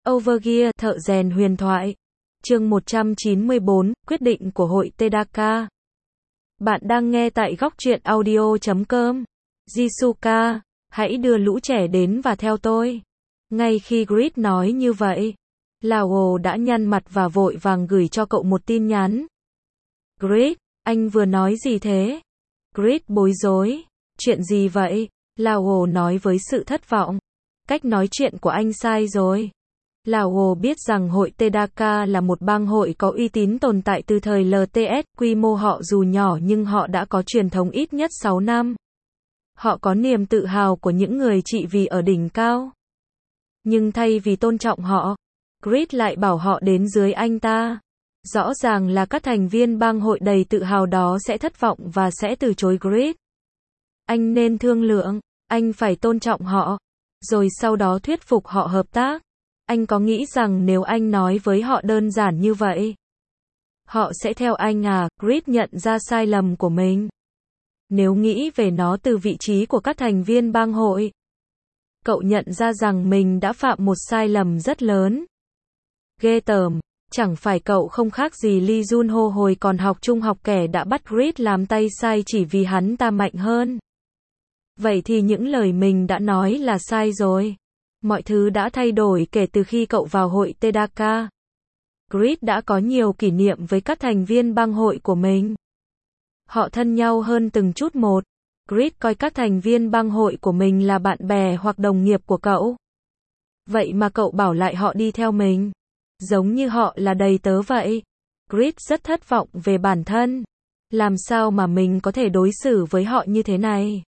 Overgear, thợ rèn huyền thoại. Chương 194, quyết định của hội Tdk. Bạn đang nghe tại góc truyện audio.com. Jisuka, hãy đưa lũ trẻ đến và theo tôi. Ngay khi Grid nói như vậy, Lao đã nhăn mặt và vội vàng gửi cho cậu một tin nhắn. Grid, anh vừa nói gì thế? Grid bối rối. Chuyện gì vậy? Lao nói với sự thất vọng. Cách nói chuyện của anh sai rồi. Lao biết rằng hội Tdk là một bang hội có uy tín tồn tại từ thời LTS, quy mô họ dù nhỏ nhưng họ đã có truyền thống ít nhất 6 năm. Họ có niềm tự hào của những người trị vì ở đỉnh cao. Nhưng thay vì tôn trọng họ, Grid lại bảo họ đến dưới anh ta. Rõ ràng là các thành viên bang hội đầy tự hào đó sẽ thất vọng và sẽ từ chối Grid. Anh nên thương lượng, anh phải tôn trọng họ, rồi sau đó thuyết phục họ hợp tác. Anh có nghĩ rằng nếu anh nói với họ đơn giản như vậy, họ sẽ theo anh à? Grid nhận ra sai lầm của mình. Nếu nghĩ về nó từ vị trí của các thành viên bang hội, cậu nhận ra rằng mình đã phạm một sai lầm rất lớn. Ghê tởm, chẳng phải cậu không khác gì Lee Junho hồi còn học trung học kẻ đã bắt Grid làm tay sai chỉ vì hắn ta mạnh hơn. Vậy thì những lời mình đã nói là sai rồi. Mọi thứ đã thay đổi kể từ khi cậu vào hội Tdk. Grid đã có nhiều kỷ niệm với các thành viên bang hội của mình. Họ thân nhau hơn từng chút một. Grid coi các thành viên bang hội của mình là bạn bè hoặc đồng nghiệp của cậu. Vậy mà cậu bảo lại họ đi theo mình. Giống như họ là đầy tớ vậy. Grid rất thất vọng về bản thân. Làm sao mà mình có thể đối xử với họ như thế này?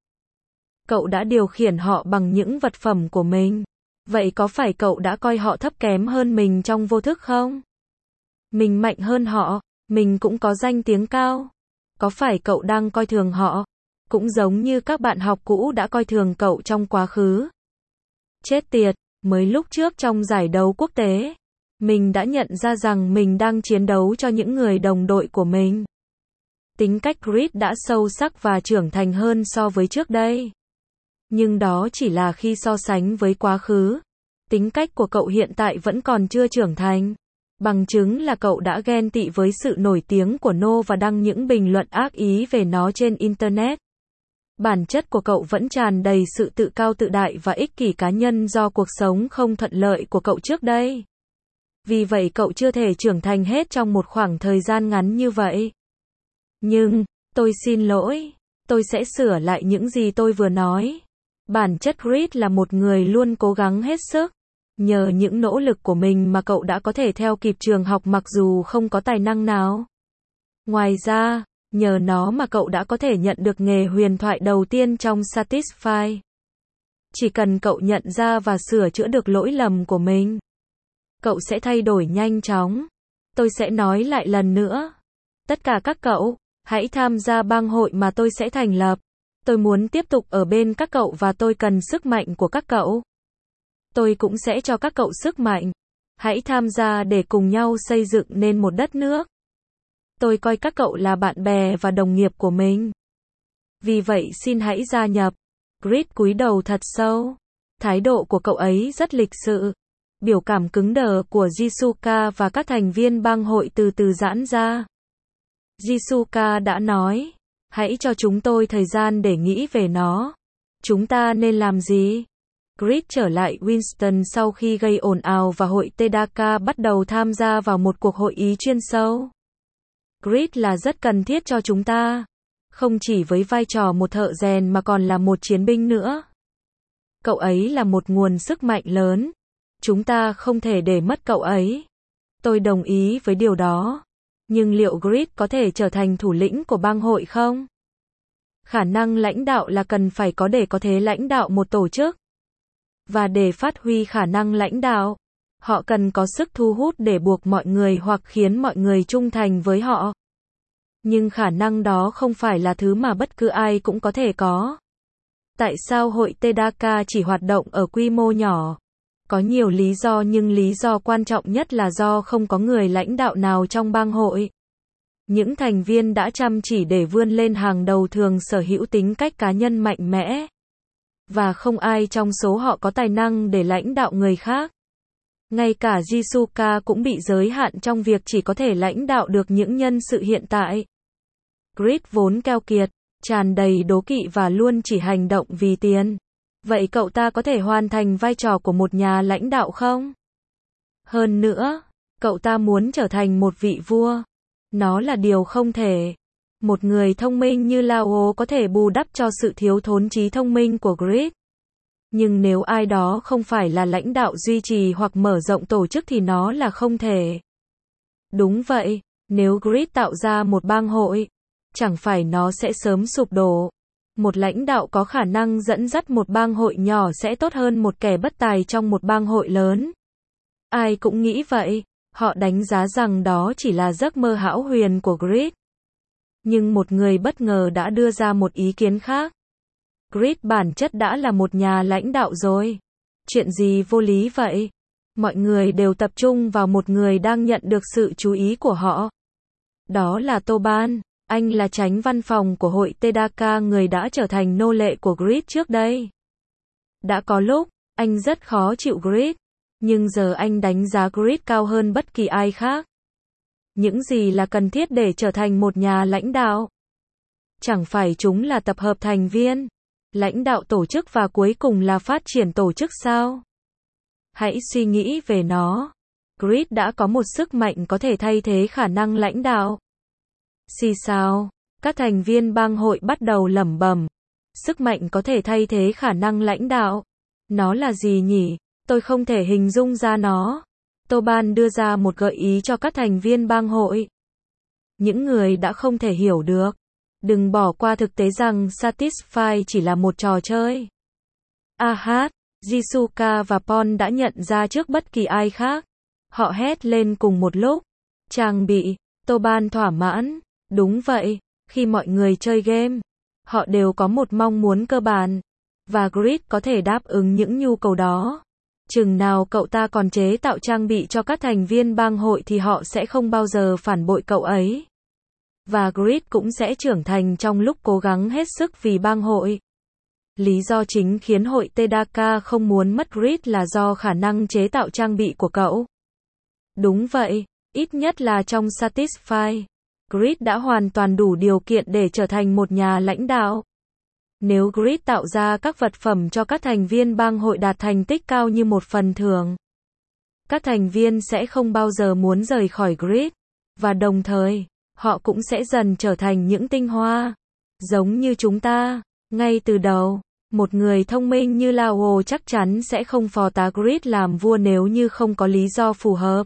Cậu đã điều khiển họ bằng những vật phẩm của mình. Vậy có phải cậu đã coi họ thấp kém hơn mình trong vô thức không? Mình mạnh hơn họ, mình cũng có danh tiếng cao. Có phải cậu đang coi thường họ? Cũng giống như các bạn học cũ đã coi thường cậu trong quá khứ. Chết tiệt, mới lúc trước trong giải đấu quốc tế, mình đã nhận ra rằng mình đang chiến đấu cho những người đồng đội của mình. Tính cách Grid đã sâu sắc và trưởng thành hơn so với trước đây. Nhưng đó chỉ là khi so sánh với quá khứ. Tính cách của cậu hiện tại vẫn còn chưa trưởng thành. Bằng chứng là cậu đã ghen tị với sự nổi tiếng của No và đăng những bình luận ác ý về nó trên Internet. Bản chất của cậu vẫn tràn đầy sự tự cao tự đại và ích kỷ cá nhân do cuộc sống không thuận lợi của cậu trước đây. Vì vậy cậu chưa thể trưởng thành hết trong một khoảng thời gian ngắn như vậy. Nhưng, tôi xin lỗi, tôi sẽ sửa lại những gì tôi vừa nói. Bản chất Grid là một người luôn cố gắng hết sức. Nhờ những nỗ lực của mình mà cậu đã có thể theo kịp trường học mặc dù không có tài năng nào. Ngoài ra, nhờ nó mà cậu đã có thể nhận được nghề huyền thoại đầu tiên trong Satisfy. Chỉ cần cậu nhận ra và sửa chữa được lỗi lầm của mình, cậu sẽ thay đổi nhanh chóng. Tôi sẽ nói lại lần nữa. Tất cả các cậu, hãy tham gia bang hội mà tôi sẽ thành lập. Tôi muốn tiếp tục ở bên các cậu và tôi cần sức mạnh của các cậu. Tôi cũng sẽ cho các cậu sức mạnh. Hãy tham gia để cùng nhau xây dựng nên một đất nước. Tôi coi các cậu là bạn bè và đồng nghiệp của mình. Vì vậy xin hãy gia nhập. Grid cúi đầu thật sâu. Thái độ của cậu ấy rất lịch sự. Biểu cảm cứng đờ của Jisuka và các thành viên bang hội từ từ giãn ra. Jisuka đã nói, hãy cho chúng tôi thời gian để nghĩ về nó. Chúng ta nên làm gì? Grid trở lại Winston sau khi gây ồn ào và hội Tdk bắt đầu tham gia vào một cuộc hội ý chuyên sâu. Grid là rất cần thiết cho chúng ta. Không chỉ với vai trò một thợ rèn mà còn là một chiến binh nữa. Cậu ấy là một nguồn sức mạnh lớn. Chúng ta không thể để mất cậu ấy. Tôi đồng ý với điều đó. Nhưng liệu Grid có thể trở thành thủ lĩnh của bang hội không? Khả năng lãnh đạo là cần phải có để có thể lãnh đạo một tổ chức. Và để phát huy khả năng lãnh đạo, họ cần có sức thu hút để buộc mọi người hoặc khiến mọi người trung thành với họ. Nhưng khả năng đó không phải là thứ mà bất cứ ai cũng có thể có. Tại sao hội Tdk chỉ hoạt động ở quy mô nhỏ? Có nhiều lý do nhưng lý do quan trọng nhất là do không có người lãnh đạo nào trong bang hội. Những thành viên đã chăm chỉ để vươn lên hàng đầu thường sở hữu tính cách cá nhân mạnh mẽ. Và không ai trong số họ có tài năng để lãnh đạo người khác. Ngay cả Jisuka cũng bị giới hạn trong việc chỉ có thể lãnh đạo được những nhân sự hiện tại. Grid vốn keo kiệt, tràn đầy đố kỵ và luôn chỉ hành động vì tiền. Vậy cậu ta có thể hoàn thành vai trò của một nhà lãnh đạo không? Hơn nữa, cậu ta muốn trở thành một vị vua. Nó là điều không thể. Một người thông minh như Lao có thể bù đắp cho sự thiếu thốn trí thông minh của Grid. Nhưng nếu ai đó không phải là lãnh đạo duy trì hoặc mở rộng tổ chức thì nó là không thể. Đúng vậy, nếu Grid tạo ra một bang hội, chẳng phải nó sẽ sớm sụp đổ. Một lãnh đạo có khả năng dẫn dắt một bang hội nhỏ sẽ tốt hơn một kẻ bất tài trong một bang hội lớn. Ai cũng nghĩ vậy, họ đánh giá rằng đó chỉ là giấc mơ hão huyền của Grid. Nhưng một người bất ngờ đã đưa ra một ý kiến khác. Grid bản chất đã là một nhà lãnh đạo rồi. Chuyện gì vô lý vậy? Mọi người đều tập trung vào một người đang nhận được sự chú ý của họ. Đó là Toban, anh là chánh văn phòng của hội Tedaka, người đã trở thành nô lệ của Grid trước đây. Đã có lúc, anh rất khó chịu Grid, nhưng giờ anh đánh giá Grid cao hơn bất kỳ ai khác. Những gì là cần thiết để trở thành một nhà lãnh đạo? Chẳng phải chúng là tập hợp thành viên, lãnh đạo tổ chức và cuối cùng là phát triển tổ chức sao? Hãy suy nghĩ về nó. Grid đã có một sức mạnh có thể thay thế khả năng lãnh đạo. Xì sao? Các thành viên bang hội bắt đầu lẩm bẩm. Sức mạnh có thể thay thế khả năng lãnh đạo. Nó là gì nhỉ? Tôi không thể hình dung ra nó. Toban đưa ra một gợi ý cho các thành viên bang hội. Những người đã không thể hiểu được. Đừng bỏ qua thực tế rằng Satisfy chỉ là một trò chơi. Ahad, Jisuka và Pon đã nhận ra trước bất kỳ ai khác. Họ hét lên cùng một lúc. Trang bị. Toban thỏa mãn. Đúng vậy, khi mọi người chơi game, họ đều có một mong muốn cơ bản. Và Grid có thể đáp ứng những nhu cầu đó. Chừng nào cậu ta còn chế tạo trang bị cho các thành viên bang hội thì họ sẽ không bao giờ phản bội cậu ấy. Và Grid cũng sẽ trưởng thành trong lúc cố gắng hết sức vì bang hội. Lý do chính khiến hội Tedaka không muốn mất Grid là do khả năng chế tạo trang bị của cậu. Đúng vậy, ít nhất là trong Satisfy. Grid đã hoàn toàn đủ điều kiện để trở thành một nhà lãnh đạo. Nếu Grid tạo ra các vật phẩm cho các thành viên bang hội đạt thành tích cao như một phần thưởng, các thành viên sẽ không bao giờ muốn rời khỏi Grid. Và đồng thời, họ cũng sẽ dần trở thành những tinh hoa. Giống như chúng ta, ngay từ đầu, một người thông minh như Lao chắc chắn sẽ không phò tá Grid làm vua nếu như không có lý do phù hợp.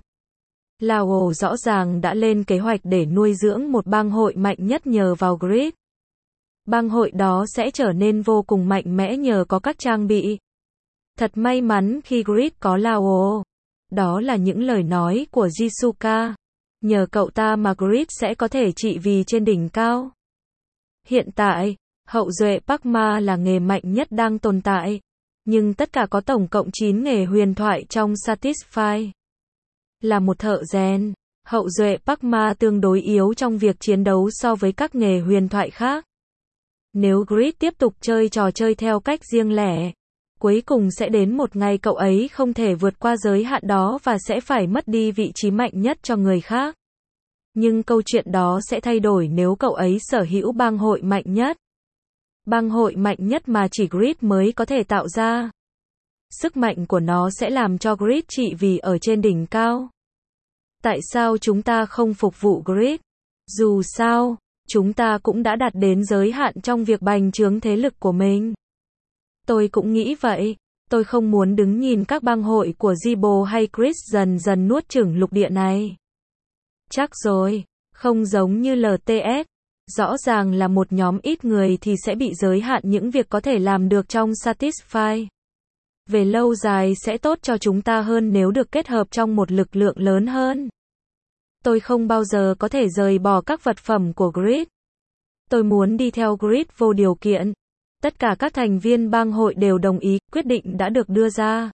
Lao rõ ràng đã lên kế hoạch để nuôi dưỡng một bang hội mạnh nhất nhờ vào Grid. Bang hội đó sẽ trở nên vô cùng mạnh mẽ nhờ có các trang bị. Thật may mắn khi Grid có Lao. Đó là những lời nói của Jisuka. Nhờ cậu ta mà Grid sẽ có thể trị vì trên đỉnh cao. Hiện tại, hậu duệ Pakma là nghề mạnh nhất đang tồn tại. Nhưng tất cả có tổng cộng 9 nghề huyền thoại trong Satisfy. Là một thợ rèn, hậu duệ Pakma tương đối yếu trong việc chiến đấu so với các nghề huyền thoại khác. Nếu Grid tiếp tục chơi trò chơi theo cách riêng lẻ, cuối cùng sẽ đến một ngày cậu ấy không thể vượt qua giới hạn đó và sẽ phải mất đi vị trí mạnh nhất cho người khác. Nhưng câu chuyện đó sẽ thay đổi nếu cậu ấy sở hữu bang hội mạnh nhất. Bang hội mạnh nhất mà chỉ Grid mới có thể tạo ra. Sức mạnh của nó sẽ làm cho Grid trị vì ở trên đỉnh cao. Tại sao chúng ta không phục vụ Grid? Dù sao, chúng ta cũng đã đạt đến giới hạn trong việc bành trướng thế lực của mình. Tôi cũng nghĩ vậy. Tôi không muốn đứng nhìn các bang hội của Jibo hay Chris dần dần nuốt chửng lục địa này. Chắc rồi, không giống như LTS. Rõ ràng là một nhóm ít người thì sẽ bị giới hạn những việc có thể làm được trong Satisfy. Về lâu dài sẽ tốt cho chúng ta hơn nếu được kết hợp trong một lực lượng lớn hơn. Tôi không bao giờ có thể rời bỏ các vật phẩm của Grid. Tôi muốn đi theo Grid vô điều kiện. Tất cả các thành viên bang hội đều đồng ý, quyết định đã được đưa ra.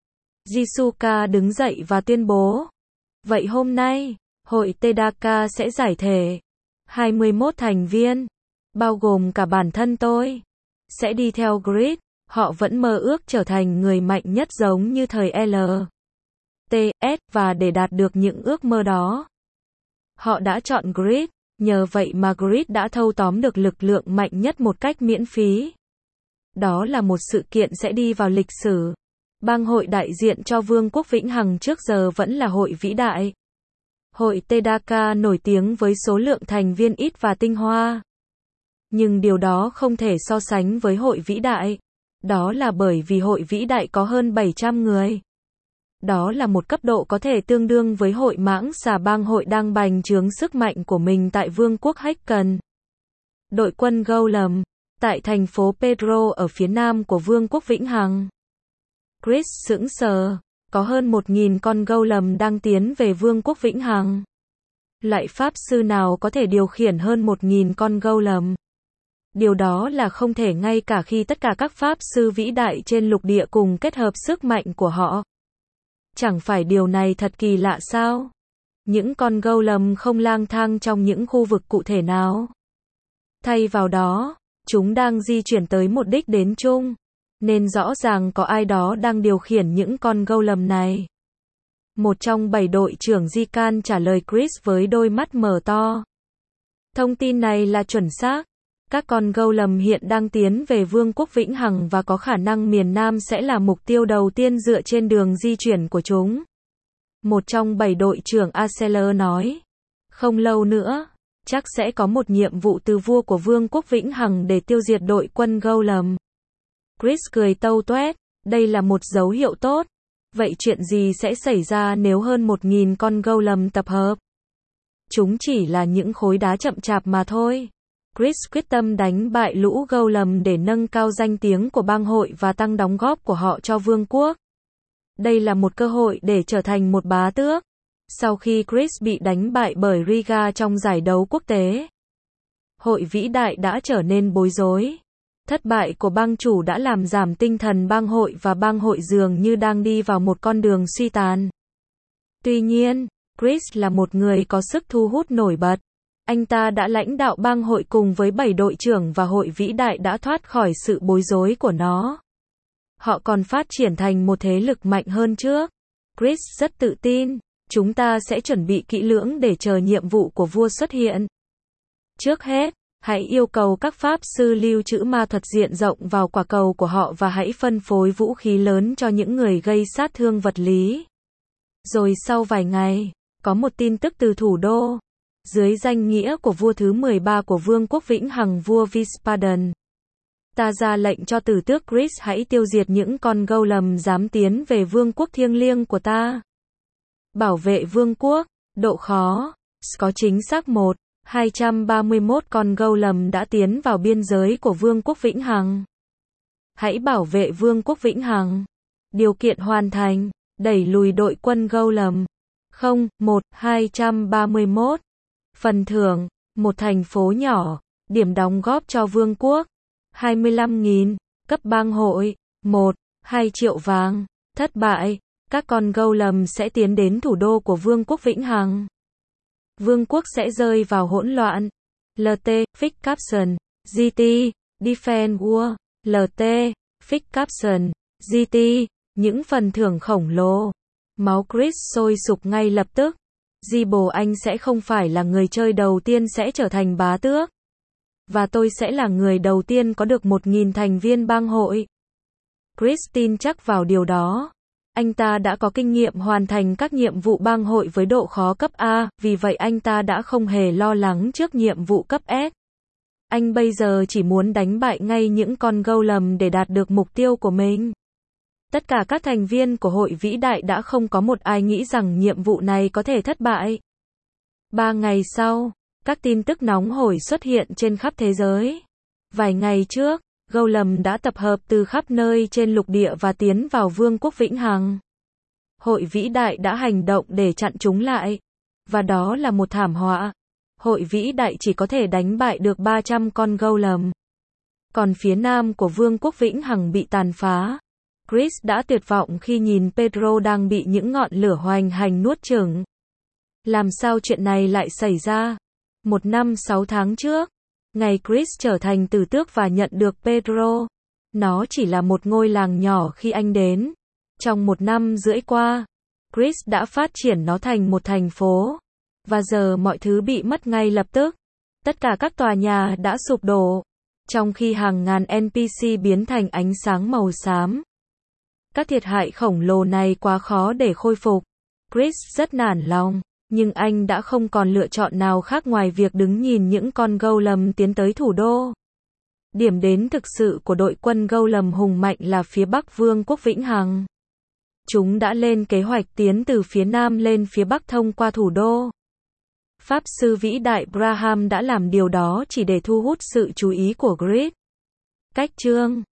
Jisuka đứng dậy và tuyên bố. Vậy hôm nay, hội Tedaka sẽ giải thể. 21 thành viên, bao gồm cả bản thân tôi, sẽ đi theo Grid. Họ vẫn mơ ước trở thành người mạnh nhất giống như thời L. TS và để đạt được những ước mơ đó. Họ đã chọn Grid, nhờ vậy mà Grid đã thâu tóm được lực lượng mạnh nhất một cách miễn phí. Đó là một sự kiện sẽ đi vào lịch sử. Bang hội đại diện cho Vương quốc Vĩnh Hằng trước giờ vẫn là hội vĩ đại. Hội TDK nổi tiếng với số lượng thành viên ít và tinh hoa. Nhưng điều đó không thể so sánh với hội vĩ đại. Đó là bởi vì hội vĩ đại có hơn 700 người. Đó là một cấp độ có thể tương đương với hội mãng xà bang hội đang bành trướng sức mạnh của mình tại Vương quốc Hacken. Đội quân Golem, tại thành phố Pedro ở phía nam của Vương quốc Vĩnh Hằng. Chris sững sờ, có hơn 1.000 con Golem đang tiến về Vương quốc Vĩnh Hằng. Loại pháp sư nào có thể điều khiển hơn 1.000 con Golem? Điều đó là không thể ngay cả khi tất cả các pháp sư vĩ đại trên lục địa cùng kết hợp sức mạnh của họ. Chẳng phải điều này thật kỳ lạ sao? Những con Golem không lang thang trong những khu vực cụ thể nào. Thay vào đó, chúng đang di chuyển tới một đích đến chung. Nên rõ ràng có ai đó đang điều khiển những con Golem này. Một trong 7 đội trưởng Zikan trả lời Chris với đôi mắt mở to. Thông tin này là chuẩn xác. Các con Golem hiện đang tiến về Vương quốc Vĩnh Hằng và có khả năng miền Nam sẽ là mục tiêu đầu tiên dựa trên đường di chuyển của chúng. Một trong 7 đội trưởng Arceler nói. Không lâu nữa, chắc sẽ có một nhiệm vụ từ vua của Vương quốc Vĩnh Hằng để tiêu diệt đội quân Golem. Chris cười tâu tuét, đây là một dấu hiệu tốt. Vậy chuyện gì sẽ xảy ra nếu hơn 1.000 con Golem tập hợp? Chúng chỉ là những khối đá chậm chạp mà thôi. Chris quyết tâm đánh bại lũ Golem để nâng cao danh tiếng của bang hội và tăng đóng góp của họ cho vương quốc. Đây là một cơ hội để trở thành một bá tước. Sau khi Chris bị đánh bại bởi Riga trong giải đấu quốc tế, hội vĩ đại đã trở nên bối rối. Thất bại của bang chủ đã làm giảm tinh thần bang hội và bang hội dường như đang đi vào một con đường suy tàn. Tuy nhiên, Chris là một người có sức thu hút nổi bật. Anh ta đã lãnh đạo bang hội cùng với 7 đội trưởng và hội vĩ đại đã thoát khỏi sự bối rối của nó. Họ còn phát triển thành một thế lực mạnh hơn trước. Chris rất tự tin, chúng ta sẽ chuẩn bị kỹ lưỡng để chờ nhiệm vụ của vua xuất hiện. Trước hết, hãy yêu cầu các pháp sư lưu trữ ma thuật diện rộng vào quả cầu của họ và hãy phân phối vũ khí lớn cho những người gây sát thương vật lý. Rồi sau vài ngày, có một tin tức từ thủ đô. Dưới danh nghĩa của vua thứ 13 của Vương quốc Vĩnh Hằng, vua Vispadan, ta ra lệnh cho tử tước Chris hãy tiêu diệt những con Golem dám tiến về vương quốc thiêng liêng của ta. Bảo vệ vương quốc, độ khó, có chính xác 231 con Golem đã tiến vào biên giới của Vương quốc Vĩnh Hằng. Hãy bảo vệ Vương quốc Vĩnh Hằng. Điều kiện hoàn thành, đẩy lùi đội quân Golem. 231. Phần thưởng, một thành phố nhỏ, điểm đóng góp cho vương quốc. 25.000, cấp bang hội. 2 triệu vàng. Thất bại, các con Golem sẽ tiến đến thủ đô của Vương quốc Vĩnh Hằng. Vương quốc sẽ rơi vào hỗn loạn. LT, Fix Capson, GT, Defend War, LT, Fix Capson, GT, những phần thưởng khổng lồ. Máu Chris sôi sục ngay lập tức. Gibo anh sẽ không phải là người chơi đầu tiên sẽ trở thành bá tước. Và tôi sẽ là người đầu tiên có được 1.000 thành viên bang hội. Chris tin chắc vào điều đó. Anh ta đã có kinh nghiệm hoàn thành các nhiệm vụ bang hội với độ khó cấp A, vì vậy anh ta đã không hề lo lắng trước nhiệm vụ cấp S. Anh bây giờ chỉ muốn đánh bại ngay những con Golem để đạt được mục tiêu của mình. Tất cả các thành viên của hội vĩ đại đã không có một ai nghĩ rằng nhiệm vụ này có thể thất bại. 3 ngày sau, các tin tức nóng hổi xuất hiện trên khắp thế giới. Vài ngày trước, Golem đã tập hợp từ khắp nơi trên lục địa và tiến vào Vương quốc Vĩnh Hằng. Hội vĩ đại đã hành động để chặn chúng lại. Và đó là một thảm họa. Hội vĩ đại chỉ có thể đánh bại được 300 con Golem. Còn phía nam của Vương quốc Vĩnh Hằng bị tàn phá. Chris đã tuyệt vọng khi nhìn Pedro đang bị những ngọn lửa hoành hành nuốt chửng. Làm sao chuyện này lại xảy ra? 1 năm 6 tháng trước, ngày Chris trở thành tử tước và nhận được Pedro. Nó chỉ là một ngôi làng nhỏ khi anh đến. Trong 1 năm rưỡi qua, Chris đã phát triển nó thành một thành phố. Và giờ mọi thứ bị mất ngay lập tức. Tất cả các tòa nhà đã sụp đổ, trong khi hàng ngàn NPC biến thành ánh sáng màu xám. Các thiệt hại khổng lồ này quá khó để khôi phục. Chris rất nản lòng, nhưng anh đã không còn lựa chọn nào khác ngoài việc đứng nhìn những con golem tiến tới thủ đô. Điểm đến thực sự của đội quân golem hùng mạnh là phía Bắc Vương quốc Vĩnh Hằng. Chúng đã lên kế hoạch tiến từ phía Nam lên phía Bắc thông qua thủ đô. Pháp sư vĩ đại Braham đã làm điều đó chỉ để thu hút sự chú ý của Grid. Cách chương